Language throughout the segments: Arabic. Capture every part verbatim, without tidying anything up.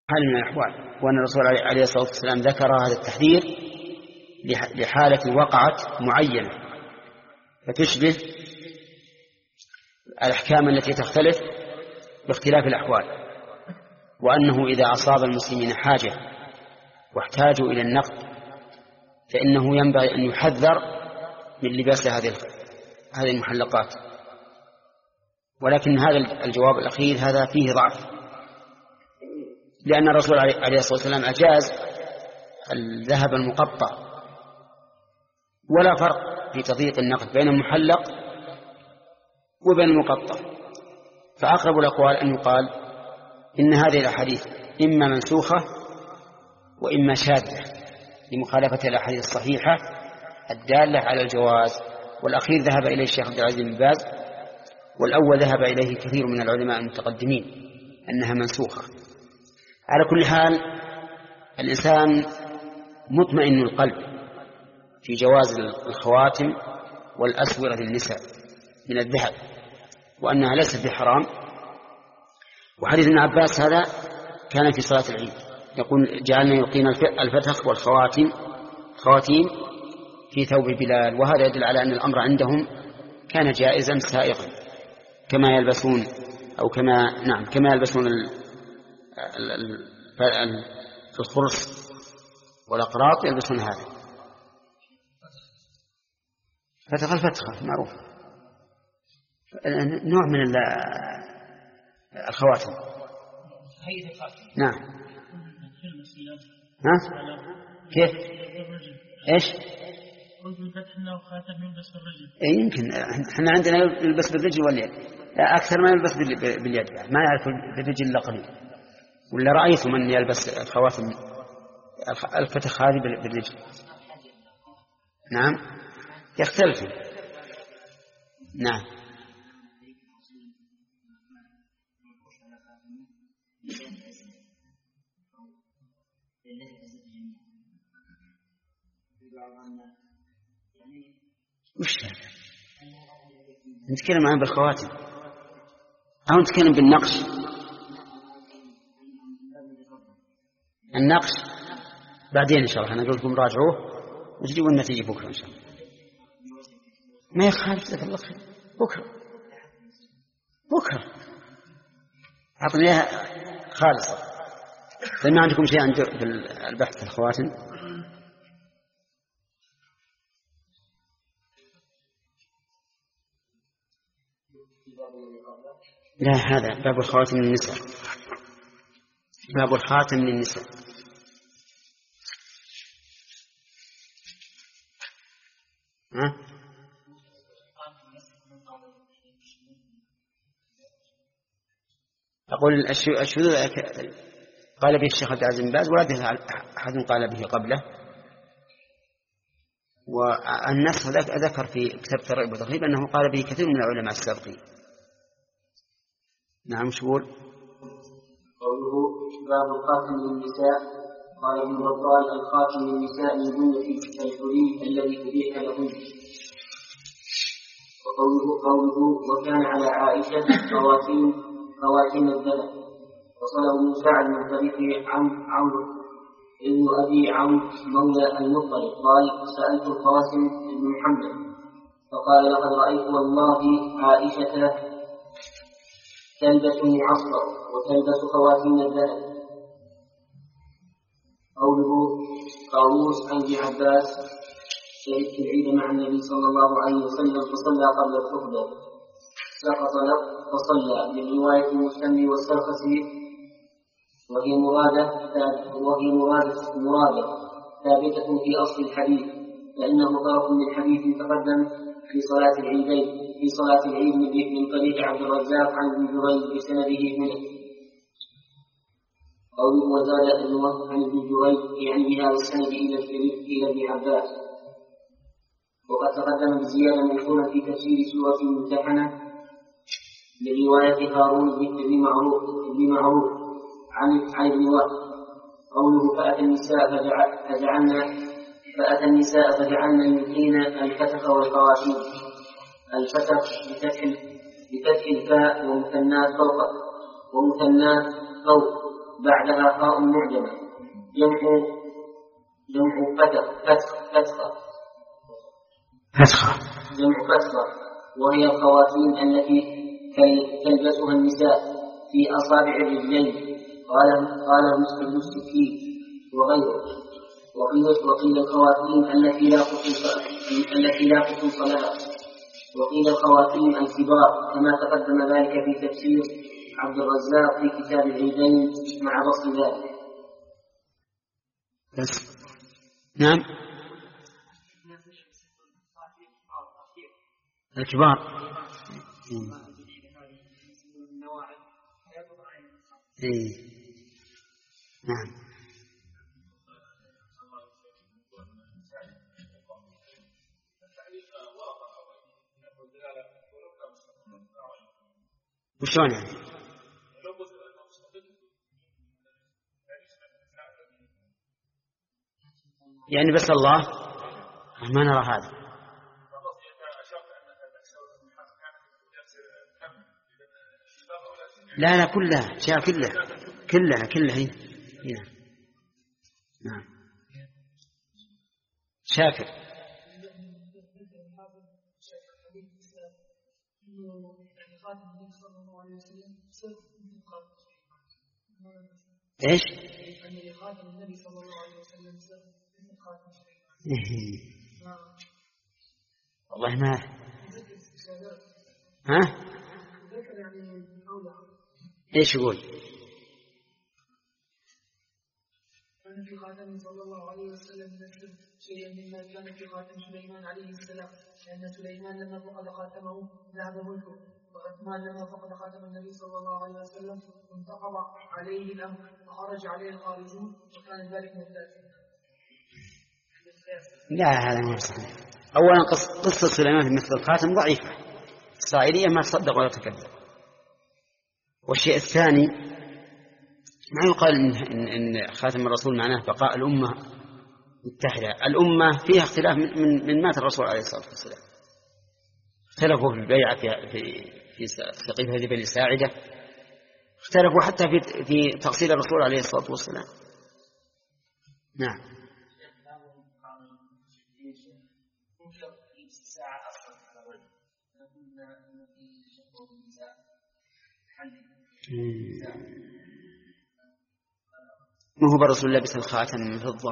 حال من الأحوال، وأن الرسول عليه الصلاة والسلام ذكر هذا التحذير لحالة وقعت معينة فتشبه الأحكام التي تختلف باختلاف الأحوال، وأنه إذا أصاب المسلمين حاجة واحتاجوا إلى النقد فإنه ينبغي أن يحذر من لباس هذه هذه المحلقات. ولكن هذا الجواب الأخير هذا فيه ضعف، لأن الرسول عليه الصلاة والسلام أجاز الذهب المقطع، ولا فرق في تضييق النقد بين المحلق وبين المقطع. فأقرب الأقوال أن يقال إن هذه الأحاديث إما منسوخة وإما شاذة لمخالفة الأحاديث الصحيحة الدالة على الجواز، والأخير ذهب إليه الشيخ عبد العزيز بن باز، والأول ذهب إليه كثير من العلماء المتقدمين أنها منسوخة. على كل حال الإنسان مطمئن القلب في جواز الخواتم والأسورة للنساء من الذهب، وأنها ليست بحرام. وحديث ابن عباس هذا كان في صلاة العيد، يقول جعلنا يلقين الفتخ والخواتم خواتيم في ثوب بلال، وهذا يدل على أن الأمر عندهم كان جائزا سائغا، كما يلبسون أو كما نعم كما يلبسون الخرص والأقراط يلبسون هذا فتخ الفتخة معروف، نوع من الخواتم. نعم. ها؟ كيف؟ إيش؟ إيه يمكن إحنا عندنا يلبس بالرجل واليد أكثر ما يلبس باليد، ما يعرف بالرجل إلا قليل. ولا رأيت من يلبس الخواتم الفتخ هذه بالرجل؟ نعم يختلف. نعم. وش نتكلم عن بالخواتم أو نتكلم بالنقش؟ النقش بعدين إن شاء الله، أنا أقول لكم راجعوه وتجيبوا النتيجة بكرة إن شاء الله. ما يخالف لك الله خير، بكرة بكرة أعطني إياها خالصة. فما عندكم شيء عن البحث في الخواتم؟ لا، هذا باب الخواتم للنساء، باب الخاتم للنساء. ها؟ أقول الشذوذ قال به الشيخ عبد العزيز بن باز، ولا به أحد قال به قبله. والنص ذكر في كتاب الترغيب والترهيب أنه قال به كثير من العلماء السابقين. نعم. شو يقول؟ قوله باب الخاتم للنساء، قال ابن بطال الخاتم للنساء من جملة الحلي الذي أبيح لهن. وقوله قوله وكان على عائشة خواتيم خواتيم الذهب. وصله ابن سعد من طريق عمرو ابن أبي عمرو مولى المطلب قال سألت القاسم بن محمد فقال لقد رأيت والله عائشة تلبس معصر وتلبس خواتيم الذهب. قوله طاووس عن ابن عباس شهدت العيد مع النبي صلى الله عليه وسلم فصلى قبل الخطبة سقط فصلى، من رواية المسلم والسرخسي، وهي مرادة وهي مرادة مرادة ثابتة في أصل الحديث، لأنه طرف من حديث تقدم في صلاة العيدين في صلاة العيد من طريق عبد الرزاق عن ابن جريج بسنده هنا. قوله وزاد ابن وهب عن ابن جريج يعني بهذا السند إلى ابن عباس. وقد تقدم بزيادة موصولة في تفسير سورة الممتحنة لرواية هارون بن معروف بن معروف عن عن ابن وهب. قوله فأتى النساء فجعلنا فأتى النساء فجعلنا يلقين الفتخ والخواتيم. الفتخ بفتح الفاء ومثنات فوق ومثنات فوق بعدها خاء معجمة جمع جمع فتح فتح فتحة فتحة جمع فتحة وهي الخواتيم التي تلبسها النساء في أصابع الرجلين. قال قال مسلم السكين وغيره. وقيل وقيل الخواتيم التي لا خصوص التي لا خصوص لها. وقيل الخواتيم الكبار كما تقدم ذلك في تفسير عبد الرزاق في كتاب العيدين مع بسط ذلك. بس. نعم الكبار. إيه. نعم وشلون يعني؟ يعني بس الله ما نرى هذا. لا لا كلها جاء كلها كلها كلها هنا. نعم شاكر. ايش؟ والله ما ها ايش يقول؟ كان في خاتم صلى الله عليه وسلم من السر شيئا مما كان في خاتم سليمان عليه السلام، لأن سليمان لما فقد خاتمه ذهب ملكه، وعثمان لما فقد خاتم النبي صلى الله عليه وسلم انتقض عليه الأمر وخرج عليه الخارجون، وكان ذلك مبتدأ. لا هذا ما صحيح. أولا قصة سليمان في مثل الخاتم ضعيفة، إسرائيلية ما تصدق ولا تكذب. والشيء الثاني ما يقال إن, إن, إن خاتم الرسول معناه بقاء الأمة متحدة. الأمة فيها اختلاف من, من, من مات الرسول عليه الصلاة والسلام. اختلفوا في البيعة في في في سقيفة بني ساعدة، اختلفوا حتى في في تقصير الرسول عليه الصلاة والسلام. نعم ما هو برسول لبس الخاتم من فضة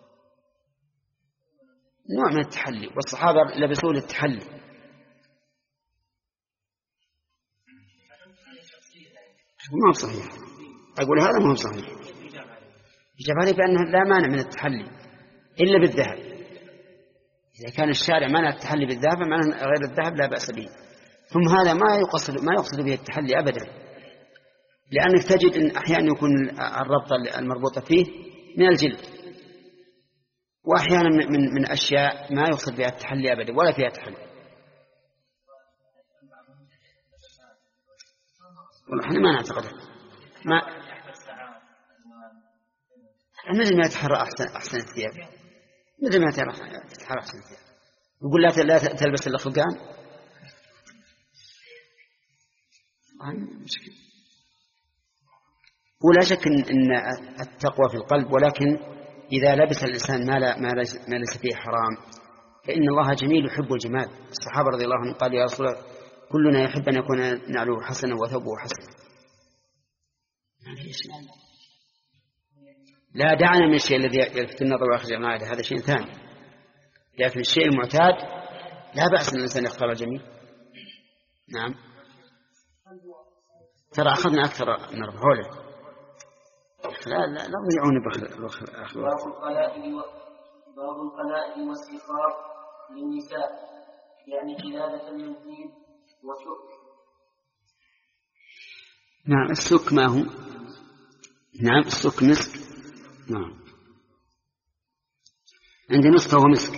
نوع من التحلي، والصحابة لبسوه للتحلي. ما هو صحيح، أقول هذا ما هو صحيح. يجب عليه بأنه لا مانع من التحلي إلا بالذهب. إذا كان الشارع مانع التحلي بالذهب معناه غير الذهب لا بأس به. ثم هذا ما يقصد ما يقصد به التحلي أبدا، لأنك تجد أن أحيانا يكون الربطة المربوطة فيه من الجلد، وأحيانا من من أشياء ما يقصد بها التحلي أبدا ولا فيها تحلي. والله احنا ما نعتقد ما مثل ما يتحرى أحسن أحسن الثياب، مثل ما يتحرى أحسن الثياب. يقول لا لا تلبس إلا خلقان. ولا شك إن التقوى في القلب، ولكن إذا لبس الإنسان ما لا ما ليس فيه حرام فإن الله جميل يحب الجمال. الصحابة رضي الله عنهم قالوا يا رسول الله كلنا يحب أن يكون نعله حسنا وثوبه حسنا. لا دعنا من الشيء الذي يلفت النظر ويخرج العادة، هذا شيء ثاني. لكن الشيء المعتاد لا بأس أن الإنسان يختار الجميل. نعم ترى أخذنا أكثر من ربع حوله. لا لا لا ضيعون بخل باب القلائد باب القلائد والاستخار للنساء، يعني قلادة من طيب وسك. نعم السك ما هو؟ نعم السك مسك. نعم عندي مسك وهو مسك.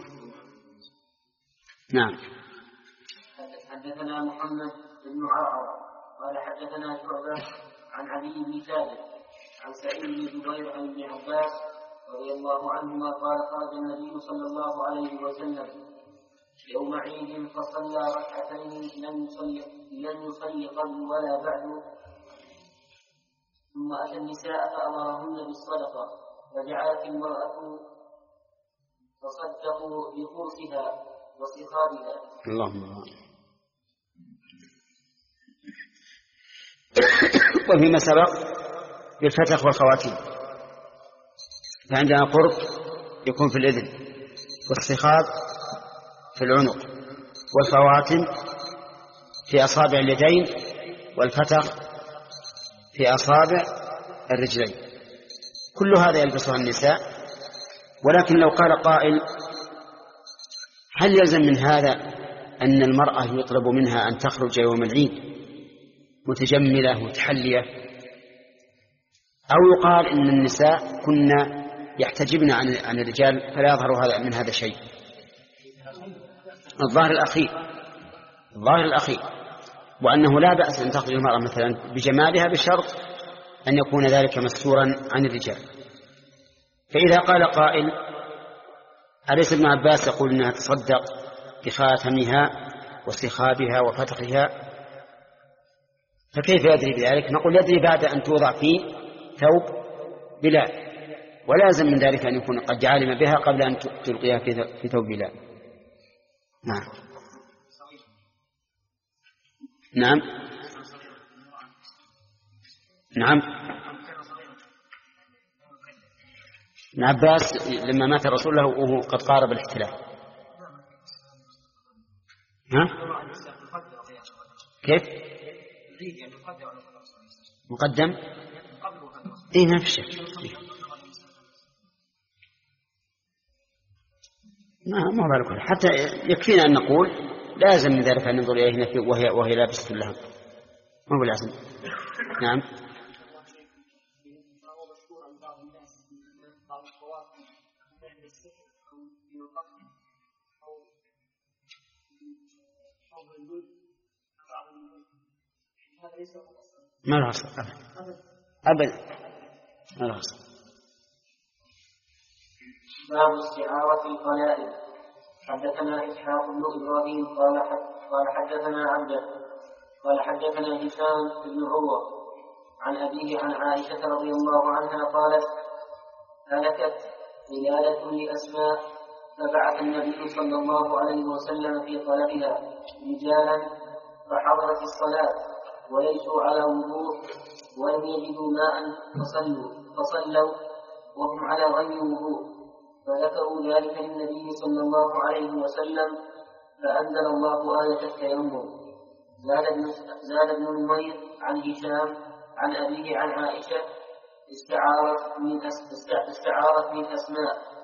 نعم حدثنا محمد بن عاصم قال حدثنا شعبة عن علي بن ثابت عن سعيد بن جبير عن ابن عباس رضي الله عنهما قال خرج النبي صلى الله عليه وسلم يوم عيد فصلى ركعتين لم يصلي لم يصلي قبل ولا بعد ثم أتى النساء فأمرهن بالصدقة فجعلت المرأة تصدق بخرصها وسخابها. اللهم وفيما سبق بالفتح والخواتيم، فعندنا قرب يكون في الإذن، والسخاب في العنق، والخواتم في أصابع اليدين، والفتح في أصابع الرجلين. كل هذا يلبسها النساء. ولكن لو قال قائل هل يلزم من هذا أن المرأة يطلب منها أن تخرج يوم العيد متجملة متحلية، أو يقال إن النساء كنا يحتجبن عن الرجال فلا يظهر هذا من هذا شيء؟ الظاهر الأخير الظاهر الأخير وأنه لا بأس أن تخرج المرأة مثلا بجمالها بشرط أن يكون ذلك مستورا عن الرجال. فإذا قال قائل أليس ابن عباس يقول أنها تصدق بخاتمها وسخابها وفتحها، فكيف يدري بذلك؟ نقول يدري بعد أن توضع في ثوب بلال، ولازم من ذلك أن يكون قد علم بها قبل أن تلقيها في ثوب بلال. نعم نعم نعم ابن عباس لما مات الرسول له وهو قد قارب الاحتلال. ها؟ كيف؟ مقدم؟ ايه ما في شك. ما ما بالك، حتى يكفينا أن نقول لازم من ذلك أن ننظر إليه وهي وهي لابسة لها، ما هو لازم. نعم ما له أصل أبدا ما له أصل. باب استعارة القلائد. حدثنا إسحاق بن إبراهيم قال قال حدثنا عبده قال حدثنا هشام بن عروة عن أبيه عن عائشة رضي الله عنها قالت هلكت قلادة لأسماء فبعث النبي صلى الله عليه وسلم في طلبها رجالا فحضرت الصلاة وليسوا على وضوء ولم يجدوا ماء فصلوا فصلوا وهم على غير وضوء، فذكروا ذلك للنبي صلى الله عليه وسلم فأنزل الله آية التيمم. زاد ابن نمير عن هشام عن أبيه عن عائشة استعارت من استعارت من أسماء.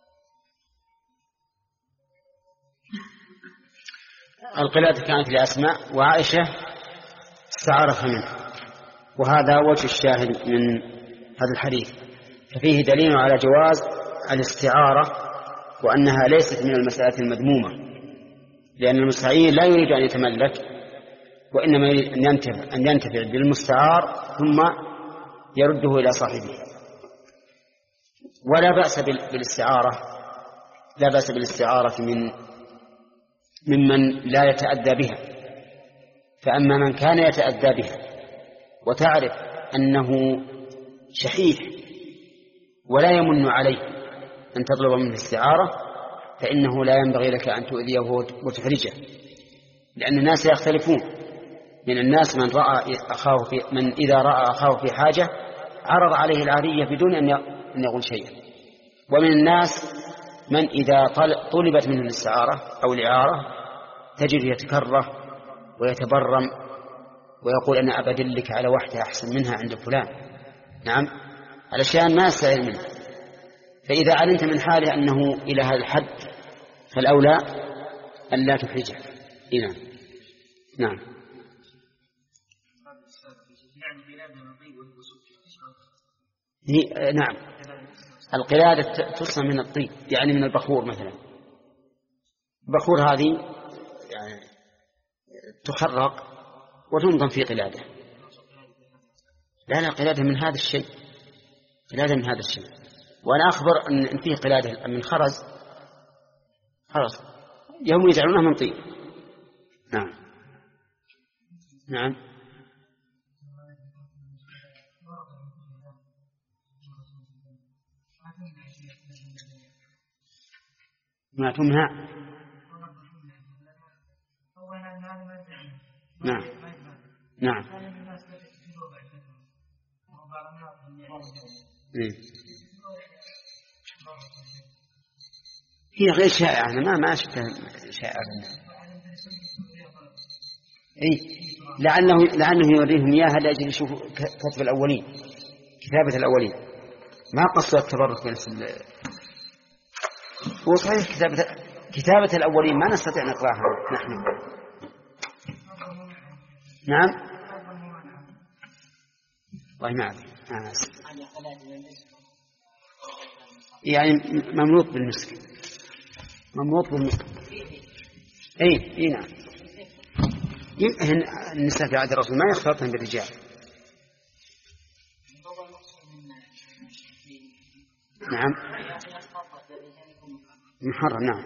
القلادة كانت لأسماء وعائشة استعارتها منه، وهذا وجه الشاهد من هذا الحديث، ففيه دليل على جواز الاستعارة وأنها ليست من المسألة المذمومة، لأن المستعير لا يريد أن يتملك وإنما يريد أن ينتفع, أن ينتفع بالمستعار ثم يرده إلى صاحبه. ولا بأس بالاستعارة لا بأس بالاستعارة من ممن لا يتأدى بها. فأما من كان يتأدى بها وتعرف أنه شحيح ولا يمن عليه أن تطلب منه الاستعارة، فإنه لا ينبغي لك أن تؤذيه وتفرجه، لأن الناس يختلفون. من الناس من رأى أخاه في من إذا رأى أخاه في حاجة عرض عليه العارية بدون أن يقول شيئا، ومن الناس من إذا طلبت منه الاستعارة أو الإعارة تجد يتكره ويتبرم ويقول أنا أبدلك على واحدة أحسن منها عند فلان. نعم، علشان ما يستعير منه. فإذا علمت من حاله أنه إلى هذا الحد فالأولى أن لا تحرجه. نعم نعم نعم القلادة تصنع من الطيب، يعني من البخور مثلا. البخور هذه يعني تخرق وتنضم في قلادة. لا لا قلادة من هذا الشيء، قلادة من هذا الشيء. وأنا أخبر أن فيه قلادة من خرز خرز يوم يجعلونها من طيب. نعم نعم ما تمنع. نعم نعم. هي غير شائعة، أنا ما ما أشبه شائعة. إيه لعله لعله يوريهم إياها لأجل يشوفوا كتب الأولين، كتابة الأولين، ما قصد التبرك بنفس ال... هو صحيح كتابة كتابة الأولين ما نستطيع نقراها نحن. نعم والله ما أدري. يعني مملوط بالمسك، مملوط بالمسك. اي اي نعم. يمكن النساء في عهد الرسول ما يختلطن بالرجال. نعم محرم. نعم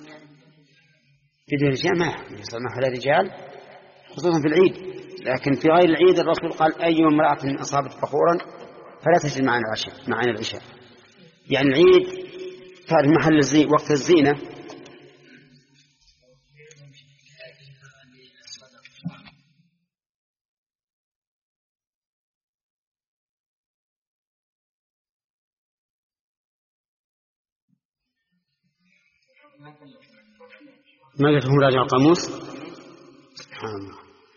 في الرجال ما يسمح للرجال خصوصا في العيد، لكن في غير العيد الرسول قال أي امرأة أصابت بخورا فلا تجد معنا العشاء معنا العشاء. يعني العيد تعرف محل الزي وقت الزينة. ما قلت هم راجع القاموس. سبحان الله.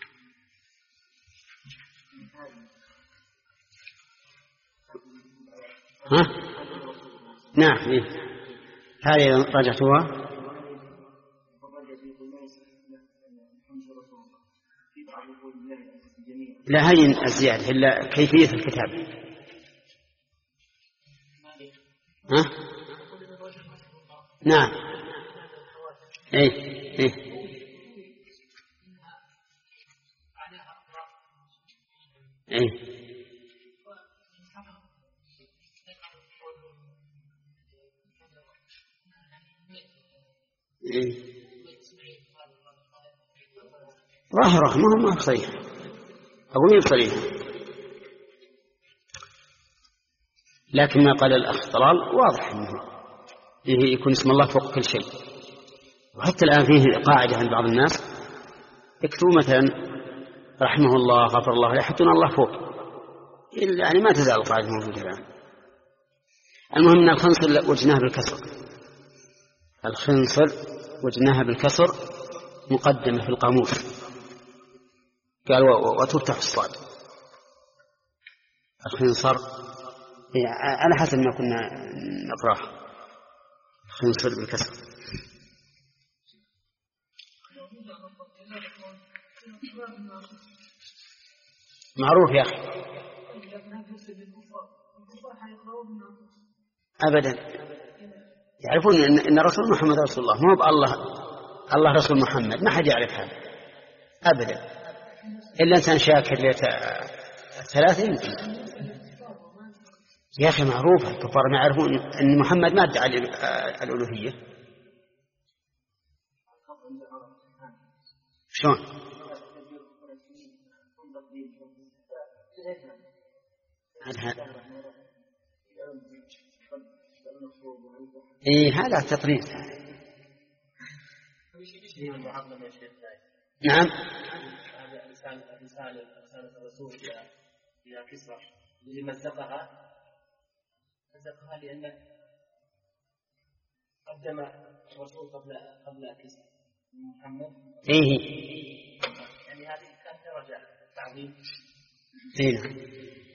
ها نعم إيه. هذه راجعتوها. لا هي الزيادة إلا كيفية الكتاب. ها نعم ايه ايه ايه ايه ظاهره ما هو ما صحيح أقول صريح، لكن ما قال الأخ طلال واضح أنه يكون اسم الله فوق كل شيء. وحتى الآن فيه قاعدة عند بعض الناس يكتبوا مثلا رحمه الله غفر الله يحطون الله فوق، يعني ما تزال القاعدة موجودة الآن. المهم أن الخنصر وجناها بالكسر، الخنصر وجناها بالكسر مقدمة في القاموس، قال وتفتح الصاد. الخنصر على حسب ما كنا نقرأه خنصر بالكسر. معروف يا أخي أبدا، يعرفون إن رسول محمد رسول الله، مو بالله الله رسول محمد، ما حد يعرف هذا أبدا إلا إنسان شاكر ثلاثة يمكن. يا أخي معروف الكفار ما يعرفون أن محمد ما ادعى الألوهية. شلون؟ هذا إيه هذا تطريز. نعم رسالة الرسول إلى كسرى اللي مزقها مزقها لأن قدم الرسول قبل قبل كسرى محمد. إيه يعني هذه كانت درجة تعظيم. إيه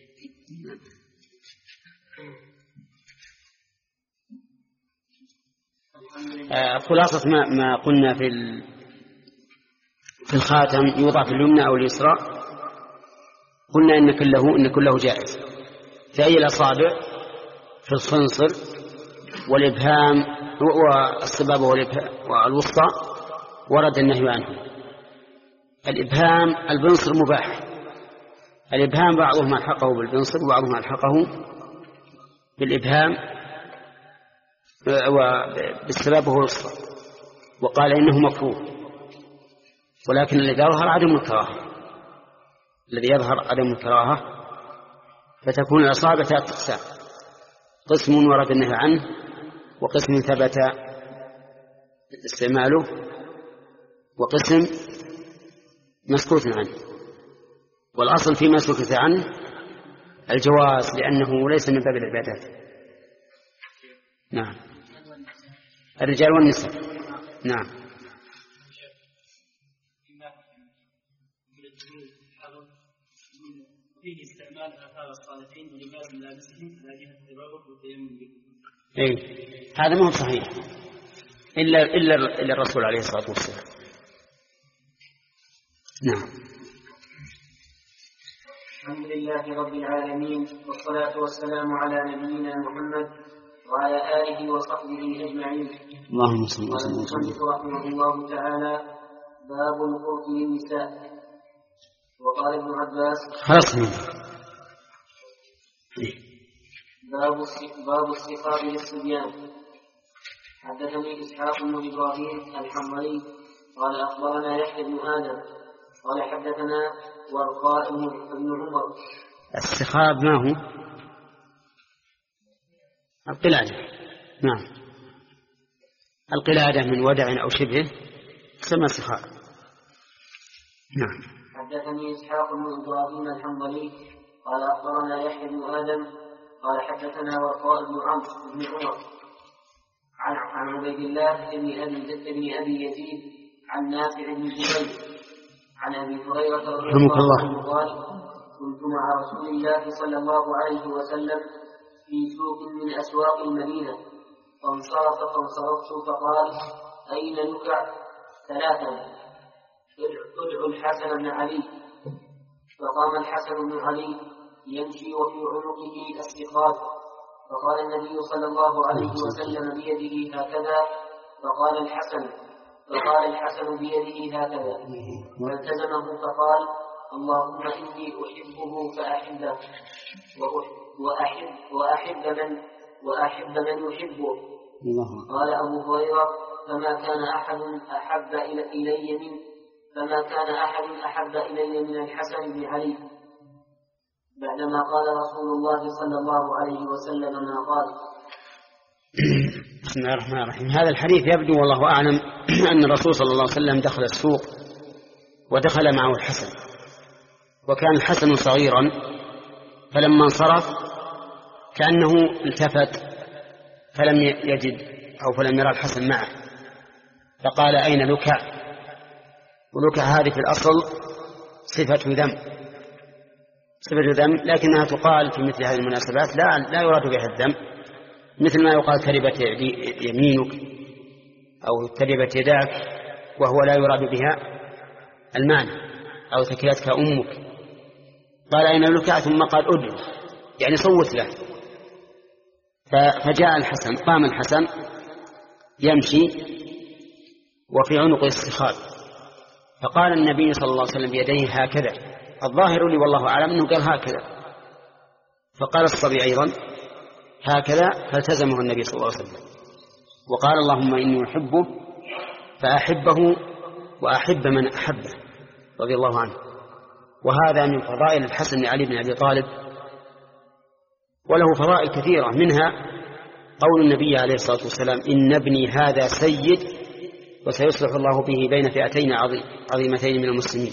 آه خلاصة ما ما قلنا في ال... في الخاتم يوضع في اليمنى أو اليسرى، قلنا إن كله إن كله جائز في أي الأصابع، في الخنصر والإبهام والسبابة والوسطى ورد النهي عنه. الإبهام البنصر مباح، الإبهام بعضهم ألحقه بالبنصر وبعضهم ألحقه بالإبهام وبالسبابة والوسطى وقال إنه مكروه، ولكن الذي يظهر عدم الكراهة، الذي يظهر عدم الكراهة فتكون الأصابع ثلاث أقسام: قسم ورد النهي عنه وقسم ثبت استعماله وقسم مسكوت عنه، والأصل فيما سكت عنه الجواز لأنه ليس من باب العبادات. نعم. الرجال والنساء. نعم. فيه استعمال آثار الصالحين ولباس ملابسهم على جهة التبرك والتيمم به. إيه هذا ما هو صحيح إلا إلا إلا الرسول عليه الصلاة والسلام. نعم. الحمد لله رب العالمين والصلاة والسلام على نبينا محمد وعلى آله وصحبه أجمعين. اللهم صل وسلم. قال المصنف رحمه الله تعالى: باب القرط للنساء. وقال ابن عباس: خلاص. باب باب السخاب للصبيان. حدثني إسحاق بن إبراهيم الحنظلي قال أخبرنا يحيى بن آدم قال حدثنا ورقاء بن عمر. السخاب ما هو؟ القلادة. نعم. القلادة من ودع أو شبهه تسمى سخاب. نعم. حدثني إسحاق بن إبراهيم الحنظلي قال أخبرنا يحيى بن آدم قال حدثنا ورقاء بن عمرو بن عمر عن عن عبيد الله بن أبي بن أبي يزيد عن نافع بن جبير عن أبي هريرة رضي الله عنه قال: كنت مع رسول الله صلى الله عليه وسلم في سوق من أسواق المدينة فانصرف فانصرفت فقال: أين نكع؟ ثلاثا: ادعوا الحسن بن علي. فقام الحسن بن علي يمشي وفي عنقه السخاب، فقال النبي صلى الله عليه وسلم بيده هكذا، فقال الحسن فقال الحسن بيده هكذا، فالتزمه فقال: اللهم إني أحبه فأحبه وأحب وأحب من وأحب من يحبه. قال أبو هريرة: فما كان أحد أحب إلي من فما كان أحد أحب إلي من الحسن بن علي بعدما قال رسول الله صلى الله عليه وسلم ما قال. بسم الله الرحمن الرحيم. هذا الحديث يبدو والله أعلم أن الرسول صلى الله عليه وسلم دخل السوق ودخل معه الحسن، وكان الحسن صغيرا، فلما انصرف كأنه التفت فلم يجد أو فلم يرى الحسن معه، فقال: أين لكع؟ ولكع هذه في الأصل صفة ذم صفة ذم لكنها تقال في مثل هذه المناسبات لا لا يراد بها الذم، مثل ما يقال تربت يمينك أو تربت يداك، وهو لا يراد بها المعنى، أو ثكلتك أمك. قال: أين لكع؟ ثم قال: أدعو، يعني صوت له. فجاء الحسن، قام الحسن يمشي وفي عنق السخاب، فقال النبي صلى الله عليه وسلم بيديه هكذا، الظاهر لي والله أعلم أنه قال هكذا، فقال الصبي أيضا هكذا، فالتزمه النبي صلى الله عليه وسلم وقال: اللهم إني أحبه فأحبه وأحب من أحبه رضي الله عنه. وهذا من فضائل الحسن بن علي بن أبي طالب، وله فضائل كثيرة، منها قول النبي عليه الصلاة والسلام: إن ابني هذا سيد وسيصلح الله به بين فئتين عظيمتين من المسلمين.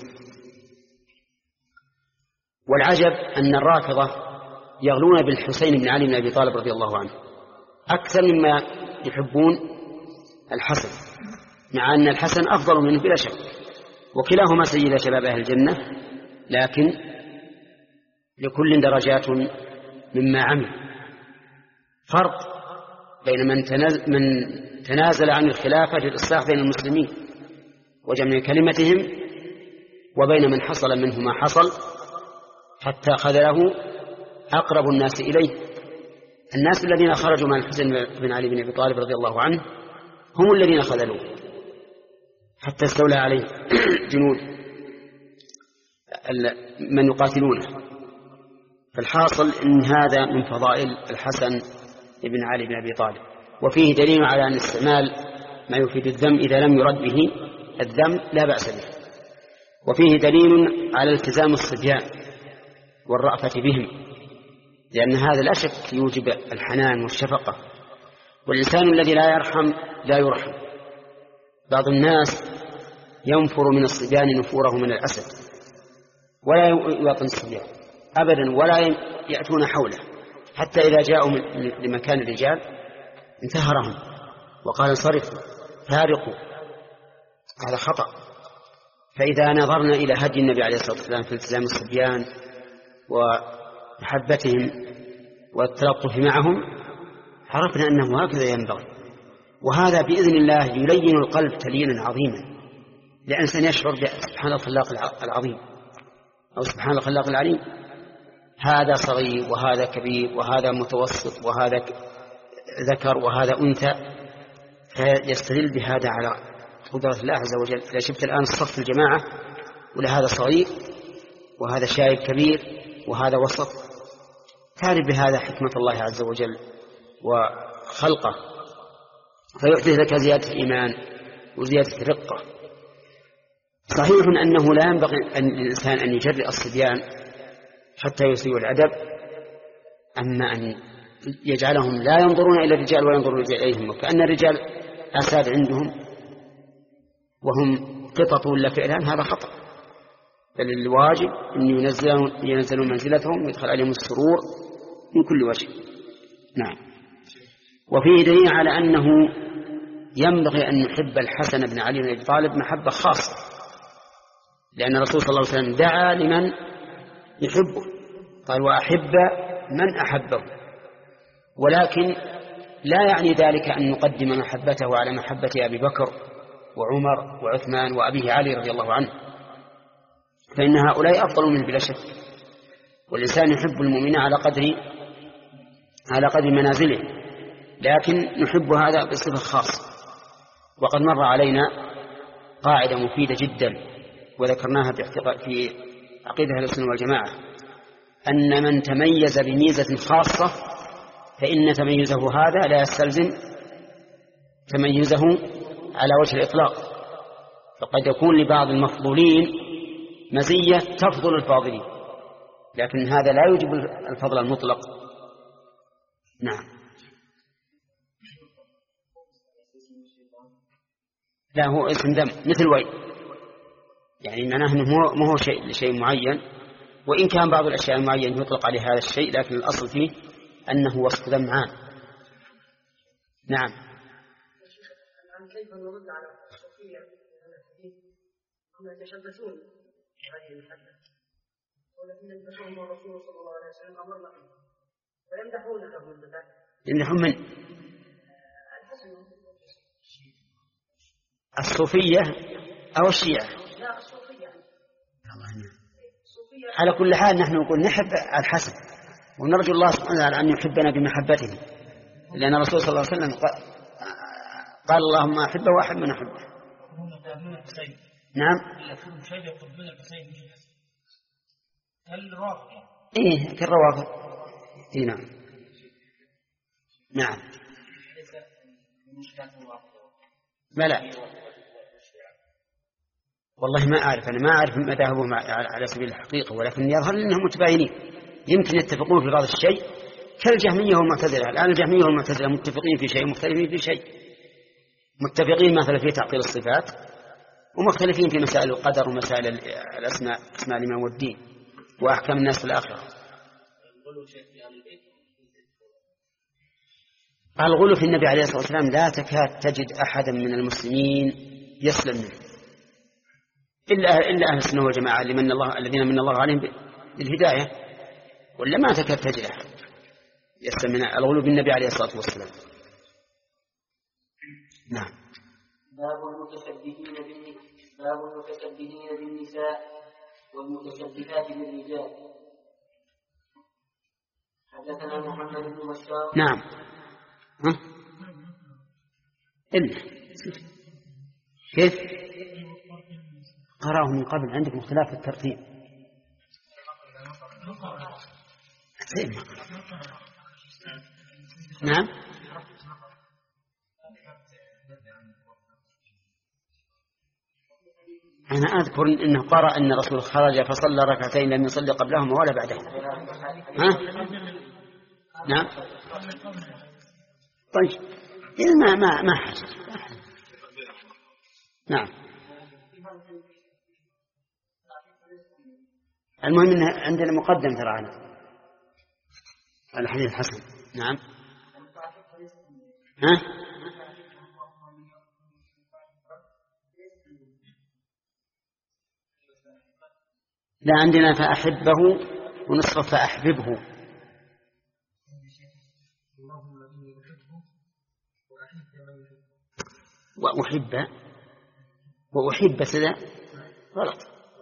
والعجب أن الرافضة يغلون بالحسين بن علي بن أبي طالب رضي الله عنه أكثر مما يحبون الحسن، مع أن الحسن أفضل منه بلا شك، وكلاهما سيد شباب أهل الجنة، لكن لكل درجات مما عمل. فرق بين من تنازل عن الخلافة للإصلاح بين المسلمين وجمع كلمتهم، وبين من حصل منه ما حصل حتى خذله أقرب الناس إليه. الناس الذين خرجوا مع الحسين بن علي بن أبي طالب رضي الله عنه هم الذين خذلوه حتى استولى عليه جنود من يقاتلونه. فالحاصل أن هذا من فضائل الحسن بن علي بن أبي طالب، وفيه دليل على أن استعمال ما يفيد الذم إذا لم يرد به الذم لا بأس به، وفيه دليل على التزام الصبيان والرأفة بهم، لأن هذا لا شك يوجب الحنان والشفقة، والإنسان الذي لا يرحم لا يرحم. بعض الناس ينفر من الصبيان نفوره من الأسد ولا يواطن الصبيان أبدا ولا يأتون حوله، حتى إذا جاءوا لمكان الرجال انتهرهم وقال انصرفوا فارقوا. هذا خطأ. فإذا نظرنا إلى هدي النبي عليه الصلاة والسلام في التزام الصبيان ومحبتهم والتلطف معهم عرفنا أنه هكذا ينبغي، وهذا بإذن الله يلين القلب تلينا عظيما، لأن الإنسان يشعر سبحان الخلاق العظيم أو سبحان الخلاق العليم، هذا صغير وهذا كبير وهذا متوسط وهذا ذكر وهذا أنثى، فيستدل بهذا على قدرة الله عز وجل. إذا شفت الآن الصف الجماعة ولا هذا صغير وهذا شايب كبير وهذا وسط، تعرف بهذا حكمة الله عز وجل وخلقه، فيحدث لك زيادة الإيمان وزيادة الرقة. صحيح أنه لا ينبغي أن الإنسان أن يجرئ الصبيان حتى يسيئوا الأدب، أما أن يجعلهم لا ينظرون إلى الرجال ولا ينظرون إليهم، وكأن الرجال أساد عندهم وهم قطط ولا فعلان، هذا خطأ. بل الواجب أن ينزلوا, ينزلوا منزلتهم ويدخل عليهم السرور من كل وجه. نعم. وفيه دليل على أنه ينبغي أن يحب الحسن بن علي بن أبي طالب محبة خاصة، لأن الرسول صلى الله عليه وسلم دعا لمن يحبه، قال وأحب من أحبه، ولكن لا يعني ذلك أن نقدم محبته على محبة أبي بكر وعمر وعثمان وأبيه علي رضي الله عنه، فإن هؤلاء أفضل منه بلا شك. والإنسان يحب المؤمن على قدر على قدر منازله، لكن نحب هذا بصفة خاصة. وقد مر علينا قاعدة مفيدة جدا وذكرناها في عقيدة أهل السنة والجماعة، أن من تميز بميزة خاصة فإن تميزه هذا لا يستلزم تميزه على وجه الإطلاق، فقد يكون لبعض المفضولين مزية تفضل الفاضلين، لكن هذا لا يوجب الفضل المطلق. نعم. لا هو اسم دم مثل ويل، يعني معناه أنه ما هو شيء لشيء معين، وإن كان بعض الأشياء المعينة يطلق عليه هذا الشيء، لكن الأصل فيه أنه وصف دم عام. نعم. كيف نرد على الصوفية في هذا الحديث؟ هم يتشبثون بهذه المحبة، ولكن يمدحهم الرسول صلى الله عليه وسلم أمر لهم فيمدحونها من ذلك. يمدحون من الصوفية أو الشيعة؟ لا الصوفية. على كل حال نحن نقول نحب الحسن ونرجو الله سبحانه وتعالى أن يحبنا بمحبته، لأن الرسول صلى الله عليه وسلم قال اللهم أحبه وأحب من أحبه. نعم. إيه كالروافض. إيه نعم. نعم. ما لا والله ما أعرف، أنا ما أعرف مذاهبهم على سبيل الحقيقة، ولكن يظهر أنهم متباينين، يمكن يتفقون في بعض الشيء كالجهمية والمعتزلة. الآن الجهمية والمعتزلة متفقين في شيء مختلفين في شيء، متفقين مثلا في تعطيل الصفات ومختلفين في مسائل القدر ومسائل الأسماء اسماء الإيمان والدين وأحكام الناس في الآخرة. الغلو في النبي عليه الصلاة والسلام لا تكاد تجد أحدا من المسلمين يسلم منه إلا إلا أهل السنة والجماعة اللي من الله الذين من الله عليهم بالهداية، ولا ما تكاد تجد أحد يسلم من الغلو بالنبي عليه الصلاة والسلام. نعم. باب المتشبهين بالنساء باب المتشبهين بالنساء والمتشبهات بالرجال. حدثنا محمد بن بشار. نعم. ها؟ إلا كيف قرأه من قبل؟ عندكم اختلاف في الترتيب. نعم. أنا أذكر أنه قرأ أن الرسول خرج فصلى ركعتين لم يصلي قبلهما ولا بعدهما. ها؟ نعم. طيب إذا ما ما ما حاجة. نعم. المهم إن عندنا مقدم ترى على الحديث الحسن. نعم. ها؟ لا، عندنا فأحبه ونصف فأحببه. وأحب وأحب سذا غلط.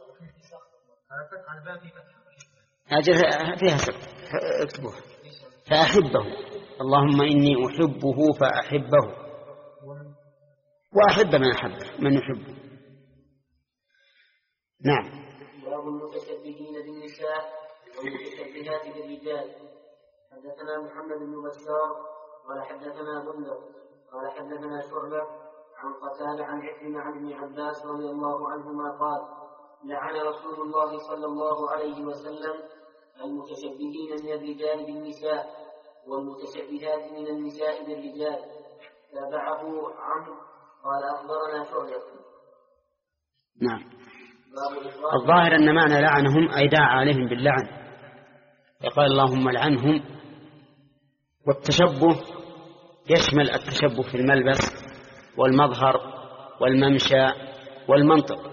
أجل فيها سبب اكتبوها. فأحبه، اللهم إني أحبه فأحبه، وأحب من أحبه من يحبه. نعم. باب المتشبهين بالنساء والمتشبهات بالرجال. حدثنا محمد بن بشار قال حدثنا بندر قال حدثنا شعبة عن قتادة عن عكرمة عن ابن عباس رضي الله عنهما قال لعن رسول الله صلى الله عليه وسلم المتشبهين من الرجال بالنساء والمتشبهات من النساء بالرجال. تابعه عمرو قال أخبرنا شعبة. نعم. الظاهر أن معنى لعنهم أي دعا عليهم باللعن، يقال اللهم لعنهم. والتشبه يشمل التشبه في الملبس والمظهر والممشى والمنطق.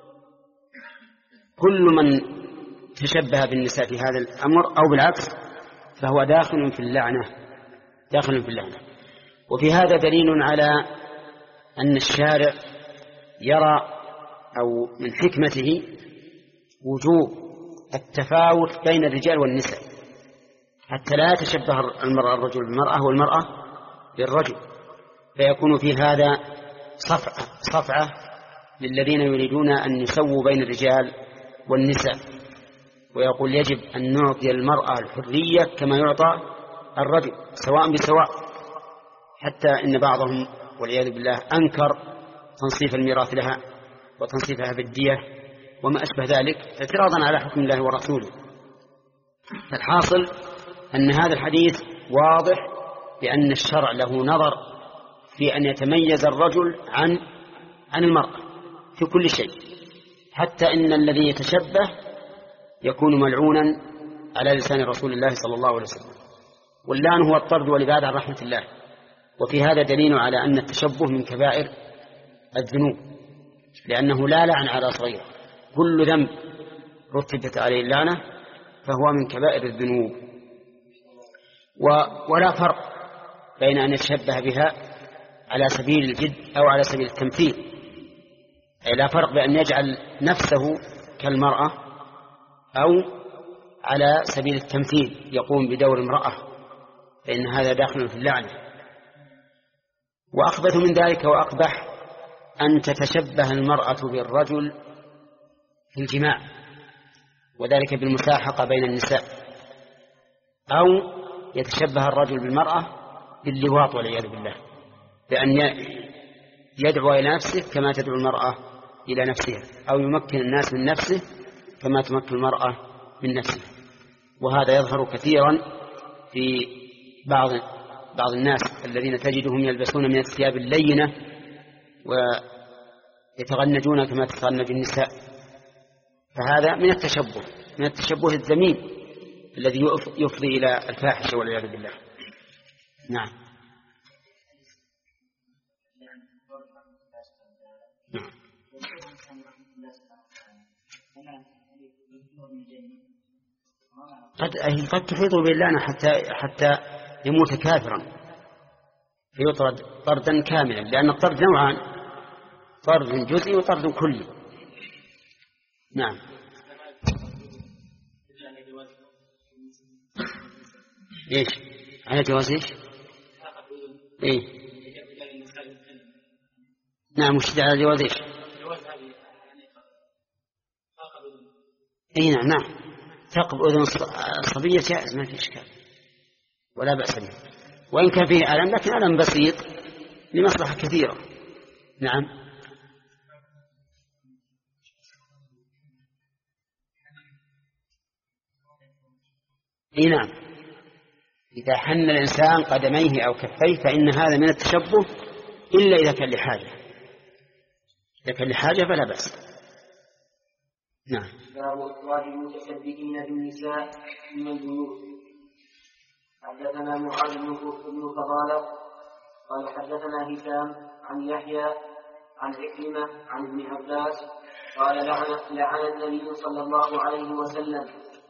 كل من تشبه بالنساء في هذا الأمر أو بالعكس فهو داخل في اللعنة، داخل في اللعنة. وفي هذا دليل على أن الشارع يرى أو من حكمته وجوب التفاوت بين الرجال والنساء، حتى لا يتشبه المرأة الرجل بالمرأة والمرأة بالرجل، فيكون في هذا صفعة, صفعة للذين يريدون أن يسووا بين الرجال والنساء، ويقول يجب أن نعطي المرأة الحرية كما يعطى الرجل سواء بسواء. حتى إن بعضهم والعياذ بالله أنكر تنصيف الميراث لها وتنصيفها بالدية وما أشبه ذلك اعتراضا على حكم الله ورسوله. الحاصل أن هذا الحديث واضح بأن الشرع له نظر في أن يتميز الرجل عن عن المرأة في كل شيء، حتى إن الذي يتشبه يكون ملعونا على لسان رسول الله صلى الله عليه وسلم، واللعن هو الطرد والإبعاد عن رحمة الله. وفي هذا دليل على أن التشبه من كبائر الذنوب، لأنه لا لعن على صغير، كل ذنب رتبت عليه اللعنة فهو من كبائر الذنوب. ولا فرق بين أن يتشبه بها على سبيل الجد أو على سبيل التمثيل، أي لا فرق بأن يجعل نفسه كالمرأة أو على سبيل التمثيل يقوم بدور امرأة، فإن هذا داخل في اللعنة. وأخبث من ذلك وأقبح أن تتشبه المرأة بالرجل في الجماع، وذلك بالمساحقة بين النساء، أو يتشبه الرجل بالمرأة باللواط والعياذ بالله، بأن يدعو إلى نفسه كما تدعو المرأة إلى نفسها، أو يمكن الناس من نفسه كما تمكن المرأة من نفسها. وهذا يظهر كثيرا في بعض بعض الناس الذين تجدهم يلبسون من الثياب اللينة ويتغنجون كما تتغنج النساء، فهذا من التشبه من التشبه الذميم الذي يفضي إلى الفاحشة والعياذ بالله. نعم. نعم. قد قد تحيط باللعنة حتى حتى يموت كافرا فيطرد طردا كاملا، لأن الطرد نوعان، طرد جزئي وطرد كلي. نعم. ايش على جواز ايش؟ ايه نعم. وش على جواز ايش؟ اي نعم نعم. ثقب اذن الصبية جائز، ما في اشكال ولا بأس به، وإن كان فيه ألم لكن ألم بسيط لمصلحة كثيرة. نعم. اي نعم. إذا حن الإنسان قدميه أو كفيه فإن هذا من التشبه إلا إذا كان لحاجة، إذا كان لحاجة فلا بأس. نعم. باب إخراج المتشبهين بالنساء من البيوت. حدثنا معاذ بن فضالة قال حدثنا هشام عن يحيى عن عكرمة عن ابن عباس قال لعن, لعن النبي صلى الله عليه وسلم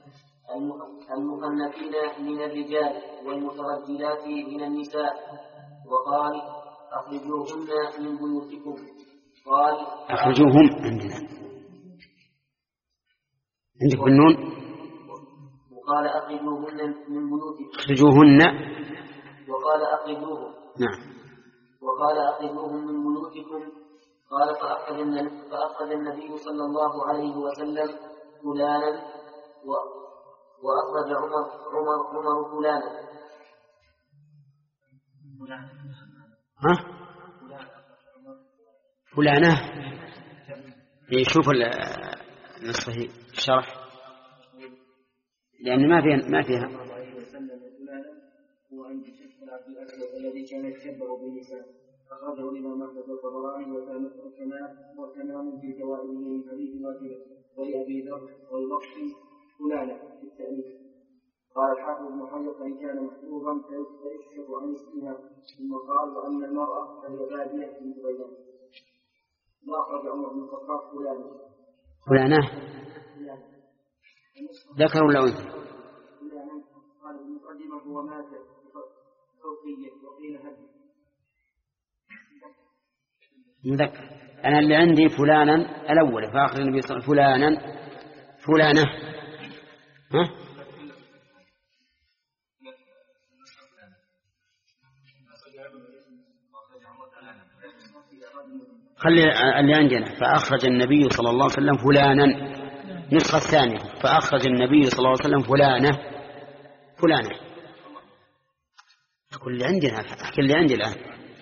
المخنثين من الرجال والمترجلات من النساء وقال أخرجوهن من بيوتكم. قال أخرجوهم عندنا عندك بالنون. وقال أخرجوهن من بيوتكم. أخرجوهن. وقال أخرجوهم. نعم. وقال أخرجوهم من بيوتكم. قال فأخذ النبي, فأخذ النبي صلى الله عليه وسلم فلانا وأخرج عمر عمر عمر فلانا. ها؟ فلانة. يشوف النصف الشرح لأن ما فيها ما فيها. الذي كان يتشبه بالنساء أخرجه الإمام أحمد الطبراني وتمام في جوائزه من حديث واكله ولأبي ذر والبخش فلانا في التأليف. قال الحافظ ابن حجر فإن كان محفوظا فيكشف عن اسمها ثم قال وأما المرأة فهي بادية من بيان. ما أخرج عمر بن الخطاب فلانا. فلانة ذكر ولا أنثى؟ فلانا قال المقدمة ومات فوقية وقيل هدي. مذكر. أنا اللي عندي فلانا الأول فآخر النبي صلى الله عليه وسلم فلانا فلانة. ها؟ خلي اللي عندنا فأخرج النبي صلى الله عليه وسلم فلانا. نسخة الثانية فأخرج النبي صلى الله عليه وسلم فلانة فلانة. أقول اللي عندنا أحكي اللي عندي الآن.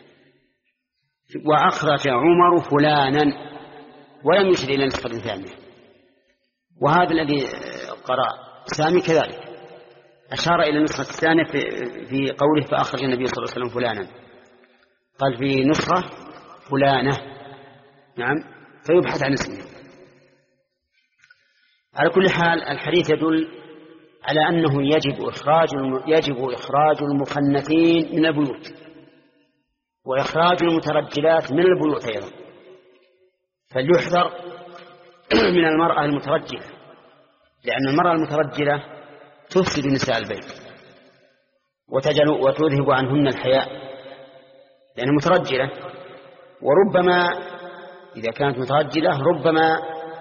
وأخرج عمر فلانا ولم يشر إلى النسخة الثانية. وهذا الذي قرأ سامي كذلك أشار إلى النسخة الثانية في, في قوله فأخرج النبي صلى الله عليه وسلم فلانا. قال في نسخة فلانة. نعم. فيبحث عن اسمه. على كل حال الحديث يدل على أنه يجب إخراج يجب إخراج المخنثين من البيوت وإخراج المترجلات من البيوت أيضا. فليحذر من المرأة المترجلة لأن المرأة المترجلة تفسد نساء البيت وتجل وتذهب عنهن الحياء لأنها مترجلة. وربما إذا كانت مترجلة ربما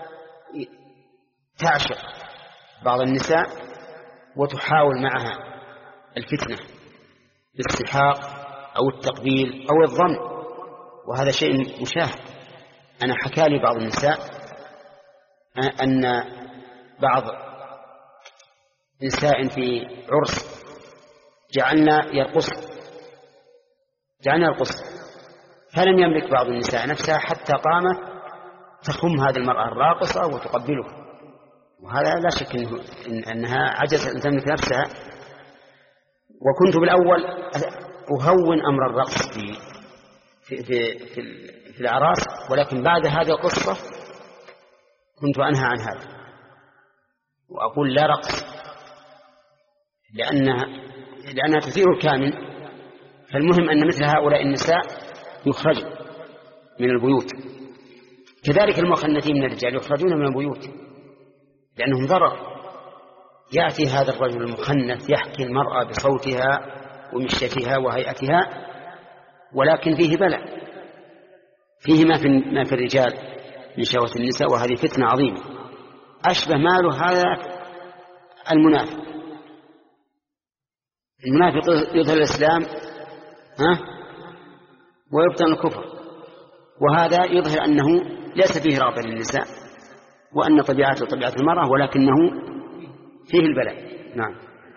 تعشق بعض النساء وتحاول معها الفتنة بالسحاق أو التقبيل أو الضم، وهذا شيء مشاهد. أنا حكى لي بعض النساء أن بعض نساء في عرس جعلنا يرقص جعلنا يرقص فلم يملك بعض النساء نفسها حتى قامت تخم هذه المرأة الراقصة وتقبله، وهذا لا شك إنه إن أنها عجزت أن تملك نفسها. وكنت بالأول أهون أمر الرقص في في في, في, في الأعراس، ولكن بعد هذه القصة كنت أنهى عن هذا وأقول لا رقص لأنها لأنها تثير الكامل. فالمهم أن مثل هؤلاء النساء يخرجون من البيوت. كذلك المخنثين من الرجال يخرجون من البيوت لأنهم ضرر. يأتي هذا الرجل المخنث يحكي المرأة بصوتها ومشيتها وهيئتها، ولكن فيه بلاء، فيه ما في, ما في الرجال من شهوة النساء، وهذه فتنة عظيمة. أشبه ماله هذا المنافق. المنافق يظهر الإسلام ها ويبطن الكفر، وهذا يظهر أنه ليس فيه رغبة للنساء وأن طبيعته طبيعة المرأة، ولكنه فيه البلاء. نعم.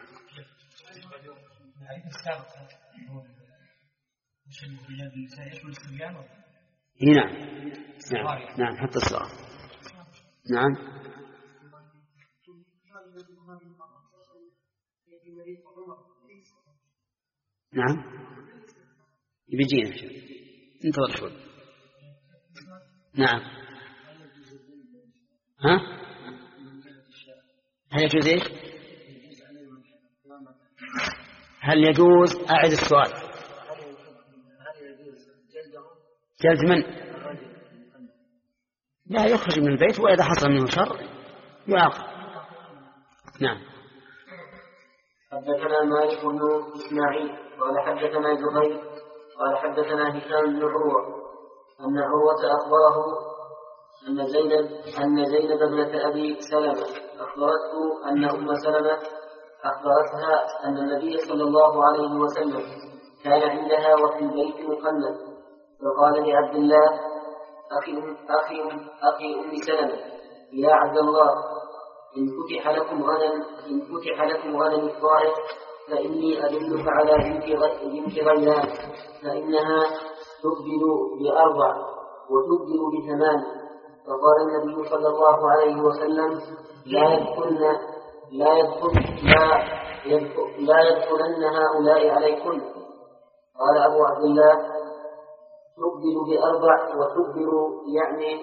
نعم نعم نعم حتى الصغار. نعم. نعم بيجينا انتظر شوي. نعم ها هل يجوز ايش؟ هل يجوز أعد السؤال؟ جلد من؟ لا يخرج من البيت، وإذا حصل منه شر يعاقب. نعم. حدثنا مالك بن إسماعيل قال حدثنا زهير قال حدثنا هشام بن عروة أن عروة أخبره أن زينب أن زينب ابنة أبي سلمة أخبرته أن أم سلمة أخبرتها أن النبي صلى الله عليه وسلم كان عندها وفي البيت مقنت، فقال لعبد الله أخي أخي أخي أم سلمة: يا عبد الله، إن فتح لكم غنم إن فتح لكم غنم الطائف فإني أدلك على بنت غيلان، فإنها تبدل بأربع وتبدل بثمان. فقال النبي صلى الله عليه وسلم: لا يدخلن لا يدخل لا يدخل لا يدخلن هؤلاء عليكن. قال أبو عبد الله: تبدل بأربع وتبدل يعني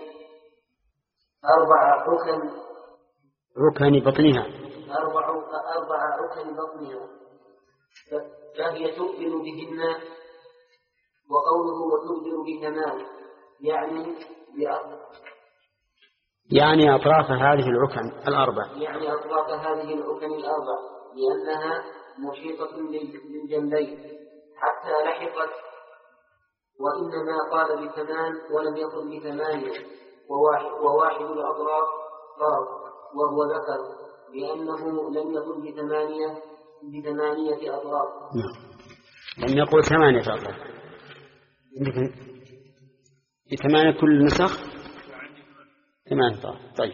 أربع ركن ركن بطنها أربع أربع ركن بطنها، فهي تبدل بهن. وقوله وتبدل بثمان يعني بأربع يعني أطراف هذه الركن الأربع يعني أطراف هذه الركن الأربع لأنها محيطة بالجنبين حتى لحقت. وإنما قال بثمان ولم يقل بثمانية، وواحد, وواحد الأطراف فرض وهو ذكر، لأنه لم يقل بثمانية بثمانية أطراف. لم يقل ثمانية أطراف بثمانية كل نسخ ثمانية أطراف. طيب،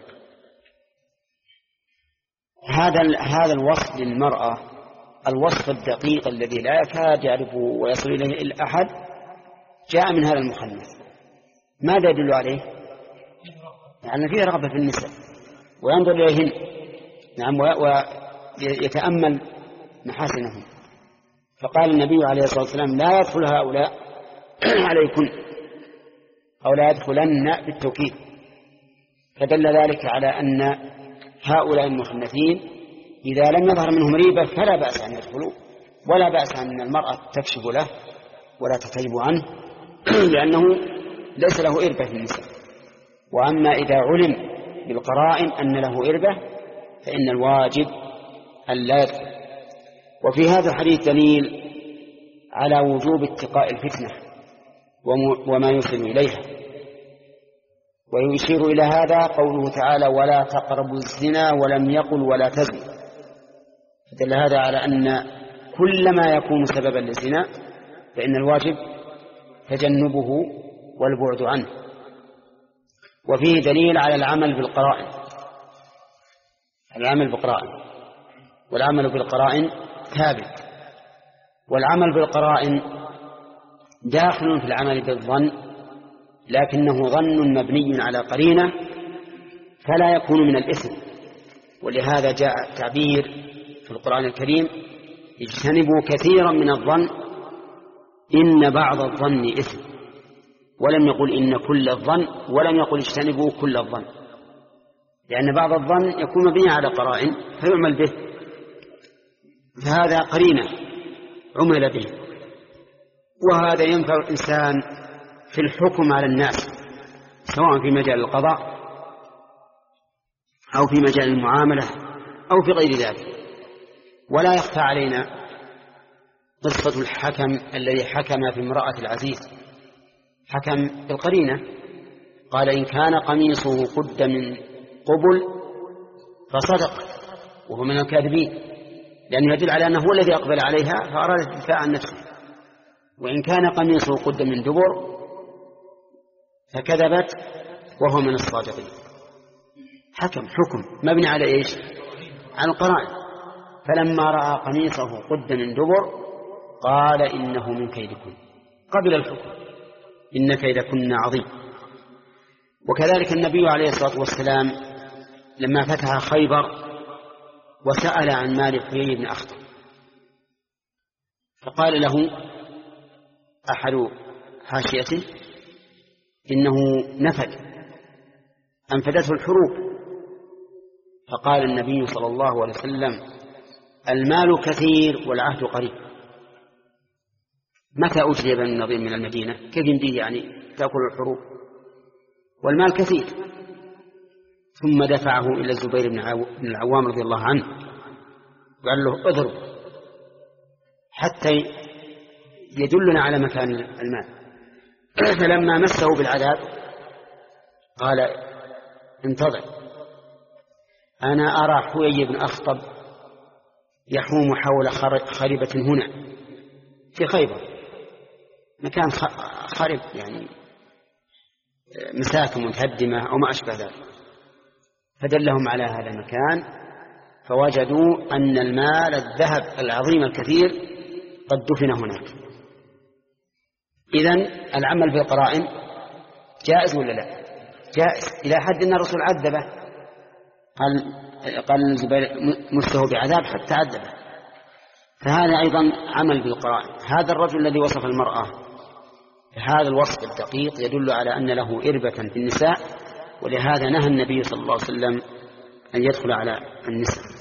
هذا هذا الوصف للمرأة، الوصف الدقيق الذي لا يكاد يعرفه ويصل إليه إلا أحد، جاء من هذا المخنث. ماذا يدل عليه؟ يعني فيه رغبة في النساء وينظر إليهن، نعم، ويتأمل محاسنهم. فقال النبي عليه الصلاة والسلام: لا يدخل هؤلاء عليكن، أو لا يدخلن بالتوكيد. فدل ذلك على أن هؤلاء المخنثين إذا لم يظهر منهم ريبة فلا بأس أن يدخلوا، ولا بأس أن المرأة تكشف له ولا تكذب عنه، لأنه ليس له إربة في النساء. وأما إذا علم بالقرائن أن له إربة فإن الواجب أن لا يدخل. وفي هذا الحديث دليل على وجوب اتقاء الفتنة وما يوصل إليها. ويشير إلى هذا قوله تعالى: ولا تقربوا الزنا، ولم يقل ولا تزنوا. فدل هذا على أن كل ما يكون سببا للزنا فإن الواجب تجنبه والبعد عنه. وفيه دليل على العمل بالقرائن، العمل بالقرائن والعمل بالقرائن ثابت. والعمل بالقرائن داخل في العمل بالظن، لكنه ظن مبني على قرينة فلا يكون من الإثم. ولهذا جاء تعبير في القرآن الكريم: اجتنبوا كثيرا من الظن إن بعض الظن إثم. ولم يقل إن كل الظن، ولم يقل اجتنبوا كل الظن، لأن بعض الظن يكون مبني على قرائن فيعمل به، فهذا قرينة عمل به. وهذا ينفع الإنسان في الحكم على الناس، سواء في مجال القضاء أو في مجال المعاملة أو في غير ذلك. ولا يخفى علينا قصة الحكم الذي حكم في امرأة العزيز، حكم بالقرينة، قال: إن كان قميصه قد من قبل فصدق، وهو من الكاذبين، لأنه يدل على أنه هو الذي أقبل عليها فأراد الدفاع عن نفسه. وإن كان قميصه قد من دبر فكذبت وهو من الصادقين. حكم حكم مبني على إيش؟ على القرائن. فلما رأى قميصه قد من دبر قال: إنه من كيدكن، قبل الحكم، إن كيدكن عظيم. وكذلك النبي عليه الصلاة والسلام لما فتح خيبر وسأل عن مال حيي بن أخطب، فقال له أحد حاشيته إنه نفد أنفدته الحروب. فقال النبي صلى الله عليه وسلم المال كثير والعهد قريب. متى أجري بني النضير من المدينة؟ كيف يمديه يعني تأكل الحروب والمال كثير؟ ثم دفعه إلى الزبير بن العوام رضي الله عنه وقال له اضرب حتى يدلنا على مكان المال. فلما مسه بالعذاب قال انتظر، أنا أرى حوي بن أخطب يحوم حول خريبة هنا في خيبر، مكان خرب يعني مساكن متهدمة أو ما أشبه ذلك. فدلهم على هذا المكان فوجدوا أن المال الذهب العظيم الكثير قد دفن هناك. إذن العمل بالقرائن جائز ولا لا؟ جائز إلى حد أن الرسول عذبه، قال قال الزبير مسه بعذاب حتى عذبه. فهذا أيضا عمل بالقرائن. هذا الرجل الذي وصف المرأة هذا الوصف الدقيق يدل على أن له إربة في النساء، ولهذا نهى النبي صلى الله عليه وسلم أن يدخل على النساء.